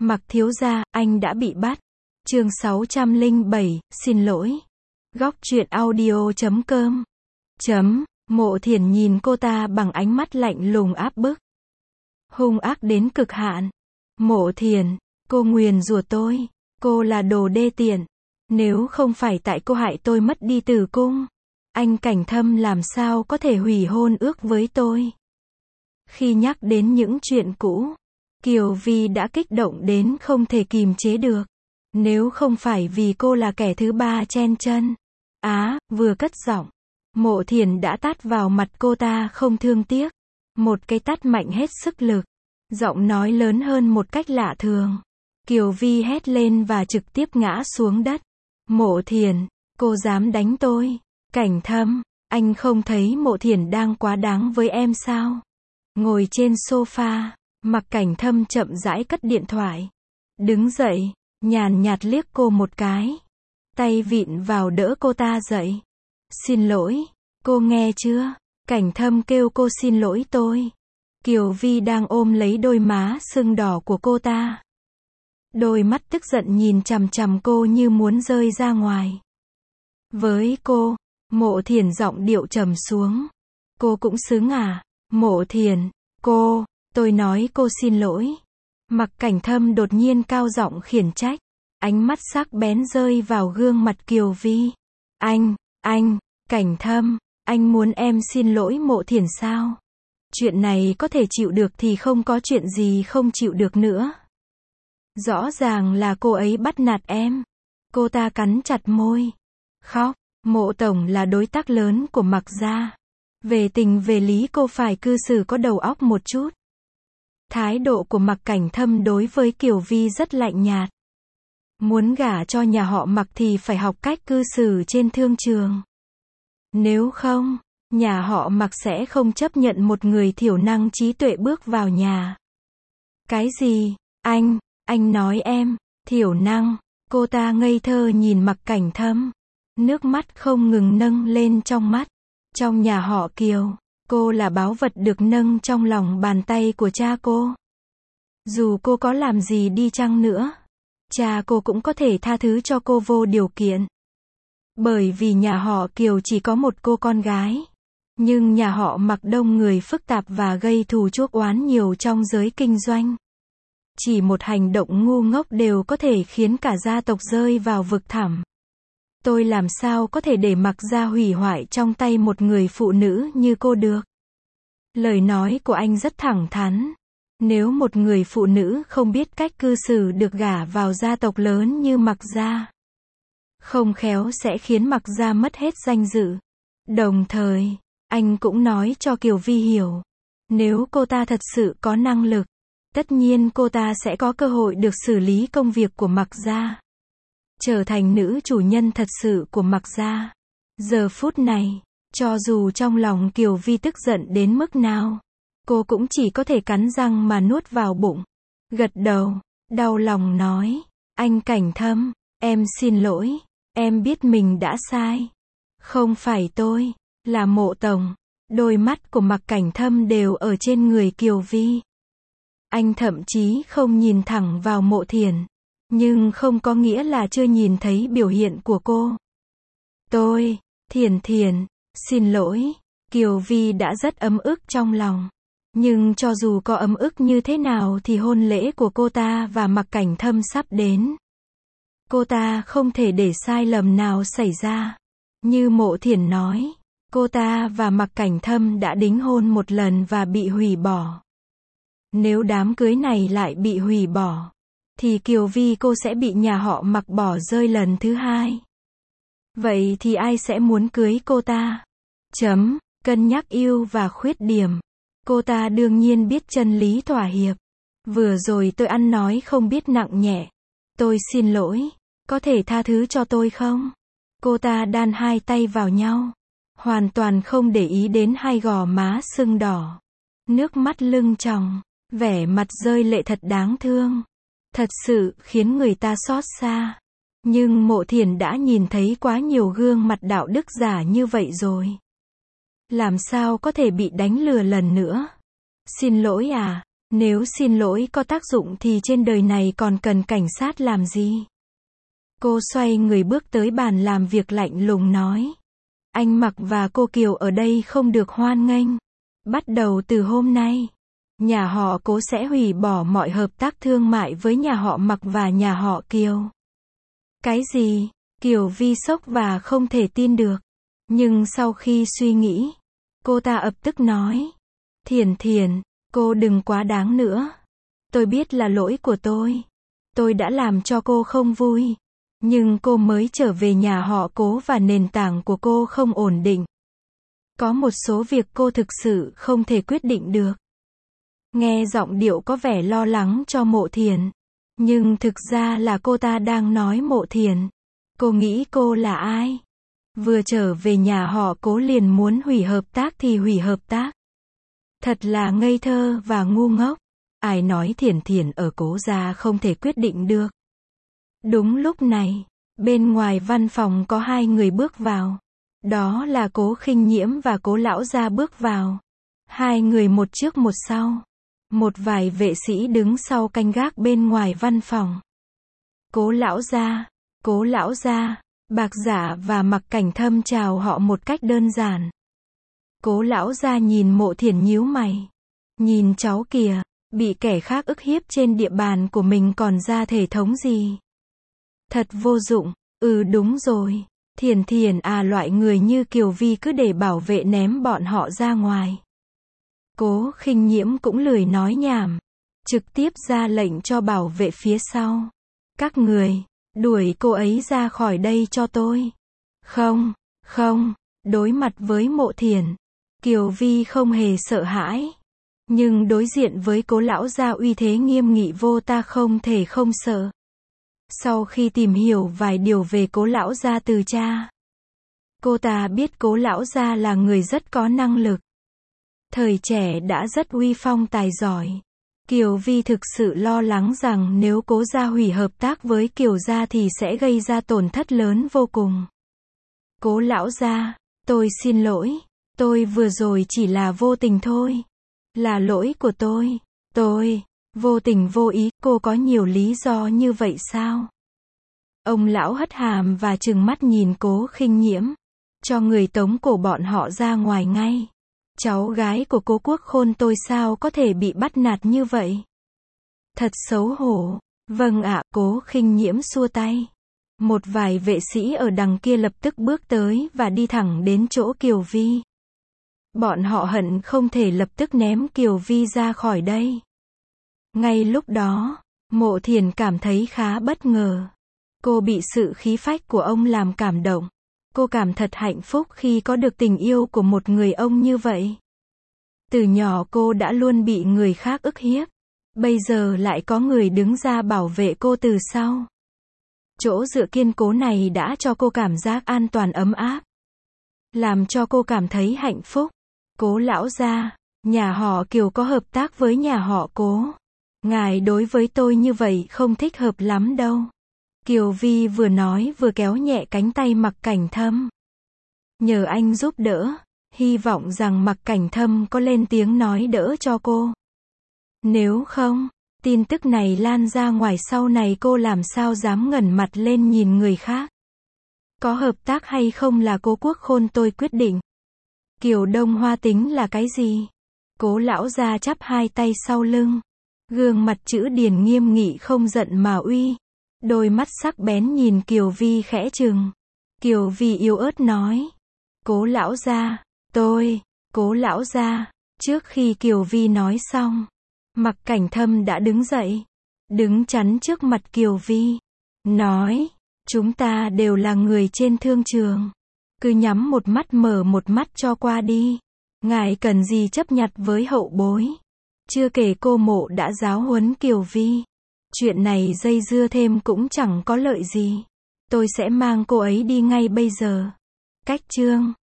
Mặc thiếu gia, anh đã bị bắt. Chương 607, xin lỗi. Góc truyện audio.com. Mộ Thiển nhìn cô ta bằng ánh mắt lạnh lùng áp bức. Hung ác đến cực hạn. Mộ Thiển, cô nguyền rủa tôi. Cô là đồ đê tiện. Nếu không phải tại cô hại tôi mất đi tử cung, anh Cảnh Thâm làm sao có thể hủy hôn ước với tôi. Khi nhắc đến những chuyện cũ, Kiều Vi đã kích động đến không thể kìm chế được. Nếu không phải vì cô là kẻ thứ ba chen chân. Vừa cất giọng, Mộ Thiển đã tát vào mặt cô ta không thương tiếc. Một cái tát mạnh hết sức lực. Giọng nói lớn hơn một cách lạ thường. Kiều Vi hét lên và trực tiếp ngã xuống đất. Mộ Thiển, cô dám đánh tôi. Cảnh Thâm, anh không thấy Mộ Thiển đang quá đáng với em sao? Ngồi trên sofa, Mặc Cảnh Thâm chậm rãi cất điện thoại. Đứng dậy, nhàn nhạt liếc cô một cái. Tay vịn vào đỡ cô ta dậy. Xin lỗi, cô nghe chưa? Cảnh Thâm kêu cô xin lỗi tôi. Kiều Vi đang ôm lấy đôi má sưng đỏ của cô ta. Đôi mắt tức giận nhìn chằm chằm cô như muốn rơi ra ngoài. Với cô, Mộ Thiển giọng điệu trầm xuống. Cô cũng xứng à? Mộ Thiển, tôi nói cô xin lỗi. Mặc Cảnh Thâm đột nhiên cao giọng khiển trách. Ánh mắt sắc bén rơi vào gương mặt Kiều Vi. Cảnh Thâm, anh muốn em xin lỗi Mộ Thiển sao? Chuyện này có thể chịu được thì không có chuyện gì không chịu được nữa. Rõ ràng là cô ấy bắt nạt em. Cô ta cắn chặt môi. Khóc, Mộ tổng là đối tác lớn của Mặc gia. Về tình về lý cô phải cư xử có đầu óc một chút. Thái độ của Mặc Cảnh Thâm đối với Kiều Vi rất lạnh nhạt. Muốn gả cho nhà họ Mặc thì phải học cách cư xử trên thương trường. Nếu không, nhà họ Mặc sẽ không chấp nhận một người thiểu năng trí tuệ bước vào nhà. Cái gì? Anh nói em, thiểu năng. Cô ta ngây thơ nhìn Mặc Cảnh Thâm. Nước mắt không ngừng nâng lên trong mắt. Trong nhà họ Kiều, cô là báu vật được nâng trong lòng bàn tay của cha cô. Dù cô có làm gì đi chăng nữa, cha cô cũng có thể tha thứ cho cô vô điều kiện. Bởi vì nhà họ Kiều chỉ có một cô con gái. Nhưng nhà họ Mặc đông người phức tạp và gây thù chuốc oán nhiều trong giới kinh doanh. Chỉ một hành động ngu ngốc đều có thể khiến cả gia tộc rơi vào vực thẳm. Tôi làm sao có thể để Mặc gia hủy hoại trong tay một người phụ nữ như cô được? Lời nói của anh rất thẳng thắn. Nếu một người phụ nữ không biết cách cư xử được gả vào gia tộc lớn như Mặc gia, không khéo sẽ khiến Mặc gia mất hết danh dự. Đồng thời, anh cũng nói cho Kiều Vi hiểu. Nếu cô ta thật sự có năng lực, tất nhiên cô ta sẽ có cơ hội được xử lý công việc của Mặc gia. Trở thành nữ chủ nhân thật sự của Mặc gia. Giờ phút này, cho dù trong lòng Kiều Vi tức giận đến mức nào, cô cũng chỉ có thể cắn răng mà nuốt vào bụng. Gật đầu, đau lòng nói. Anh Cảnh Thâm, em xin lỗi. Em biết mình đã sai. Không phải tôi, là Mộ tổng. Đôi mắt của Mặc Cảnh Thâm đều ở trên người Kiều Vi. Anh thậm chí không nhìn thẳng vào Mộ Thiển. Nhưng không có nghĩa là chưa nhìn thấy biểu hiện của cô. Thiển, xin lỗi. Kiều Vi đã rất ấm ức trong lòng. Nhưng cho dù có ấm ức như thế nào thì hôn lễ của cô ta và Mặc Cảnh Thâm sắp đến. Cô ta không thể để sai lầm nào xảy ra. Như Mộ Thiển nói, cô ta và Mặc Cảnh Thâm đã đính hôn một lần và bị hủy bỏ. Nếu đám cưới này lại bị hủy bỏ, thì Kiều Vi cô sẽ bị nhà họ Mặc bỏ rơi lần thứ hai. Vậy thì ai sẽ muốn cưới cô ta? Cân nhắc ưu và khuyết điểm. Cô ta đương nhiên biết chân lý thỏa hiệp. Vừa rồi tôi ăn nói không biết nặng nhẹ. Tôi xin lỗi. Có thể tha thứ cho tôi không? Cô ta đan hai tay vào nhau. Hoàn toàn không để ý đến hai gò má sưng đỏ. Nước mắt lưng tròng. Vẻ mặt rơi lệ thật đáng thương. Thật sự khiến người ta xót xa. Nhưng Mộ Thiển đã nhìn thấy quá nhiều gương mặt đạo đức giả như vậy rồi. Làm sao có thể bị đánh lừa lần nữa? Xin lỗi à? Nếu xin lỗi có tác dụng thì trên đời này còn cần cảnh sát làm gì? Cô xoay người bước tới bàn làm việc lạnh lùng nói. Anh Mặc và cô Kiều ở đây không được hoan nghênh. Bắt đầu từ hôm nay, nhà họ Cố sẽ hủy bỏ mọi hợp tác thương mại với nhà họ Mặc và nhà họ Kiều. Cái gì? Kiều Vi sốc và không thể tin được. Nhưng sau khi suy nghĩ, cô ta ập tức nói. Thiền Thiền, cô đừng quá đáng nữa. Tôi biết là lỗi của tôi. Tôi đã làm cho cô không vui. Nhưng cô mới trở về nhà họ Cố và nền tảng của cô không ổn định. Có một số việc cô thực sự không thể quyết định được. Nghe giọng điệu có vẻ lo lắng cho Mộ Thiền. Nhưng thực ra là cô ta đang nói Mộ Thiền. Cô nghĩ cô là ai? Vừa trở về nhà họ Cố liền muốn hủy hợp tác thì hủy hợp tác. Thật là ngây thơ và ngu ngốc. Ai nói Thiền Thiền ở Cố gia không thể quyết định được. Đúng lúc này, bên ngoài văn phòng có hai người bước vào. Đó là Cố Khinh Nhiễm và Cố lão gia bước vào. Hai người một trước một sau. Một vài vệ sĩ đứng sau canh gác bên ngoài văn phòng. Cố lão gia, Bạc Giả và Mặc Cảnh Thâm chào họ một cách đơn giản. Cố lão gia nhìn Mộ Thiển nhíu mày. Nhìn cháu kìa, bị kẻ khác ức hiếp trên địa bàn của mình còn ra thể thống gì. Thật vô dụng, đúng rồi. Thiền Thiền loại người như Kiều Vi cứ để bảo vệ ném bọn họ ra ngoài. Cố Khinh Nhiễm cũng lười nói nhảm. Trực tiếp ra lệnh cho bảo vệ phía sau. Các người, đuổi cô ấy ra khỏi đây cho tôi. Không, đối mặt với Mộ Thiển, Kiều Vi không hề sợ hãi. Nhưng đối diện với Cố lão gia uy thế nghiêm nghị vô ta không thể không sợ. Sau khi tìm hiểu vài điều về Cố lão gia từ cha, cô ta biết Cố lão gia là người rất có năng lực. Thời trẻ đã rất uy phong tài giỏi. Kiều Vi thực sự lo lắng rằng nếu Cố gia hủy hợp tác với Kiều gia thì sẽ gây ra tổn thất lớn vô cùng. Cố lão gia, tôi xin lỗi. Tôi vừa rồi chỉ là vô tình thôi. Là lỗi của tôi. Tôi, vô tình vô ý, cô có nhiều lý do như vậy sao? Ông lão hất hàm và trừng mắt nhìn Cố Khinh Nhiễm. Cho người tống cổ bọn họ ra ngoài ngay. Cháu gái của Cố Quốc Khôn tôi sao có thể bị bắt nạt như vậy? Thật xấu hổ. Vâng ạ, Cố Khinh Nhiễm xua tay. Một vài vệ sĩ ở đằng kia lập tức bước tới và đi thẳng đến chỗ Kiều Vi. Bọn họ hận không thể lập tức ném Kiều Vi ra khỏi đây. Ngay lúc đó, Mộ Thiền cảm thấy khá bất ngờ. Cô bị sự khí phách của ông làm cảm động. Cô cảm thật hạnh phúc khi có được tình yêu của một người ông như vậy. Từ nhỏ cô đã luôn bị người khác ức hiếp. Bây giờ lại có người đứng ra bảo vệ cô từ sau. Chỗ dựa kiên cố này đã cho cô cảm giác an toàn ấm áp. Làm cho cô cảm thấy hạnh phúc. Cố lão gia, nhà họ Kiều có hợp tác với nhà họ Cố. Ngài đối với tôi như vậy không thích hợp lắm đâu. Kiều Vi vừa nói vừa kéo nhẹ cánh tay Mặc Cảnh Thâm. Nhờ anh giúp đỡ, hy vọng rằng Mặc Cảnh Thâm có lên tiếng nói đỡ cho cô. Nếu không, tin tức này lan ra ngoài sau này cô làm sao dám ngẩng mặt lên nhìn người khác. Có hợp tác hay không là Cố Quốc Khôn tôi quyết định. Kiều Đông Hoa tính là cái gì? Cố lão gia chắp hai tay sau lưng. Gương mặt chữ điển nghiêm nghị không giận mà uy. Đôi mắt sắc bén nhìn Kiều Vi khẽ trừng. Kiều Vi yếu ớt nói. Cố lão gia, Cố lão gia. Trước khi Kiều Vi nói xong, Mặc Cảnh Thâm đã đứng dậy. Đứng chắn trước mặt Kiều Vi. Nói, chúng ta đều là người trên thương trường. Cứ nhắm một mắt mở một mắt cho qua đi. Ngài cần gì chấp nhặt với hậu bối. Chưa kể cô Mộ đã giáo huấn Kiều Vi. Chuyện này dây dưa thêm cũng chẳng có lợi gì. Tôi sẽ mang cô ấy đi ngay bây giờ. Cách chương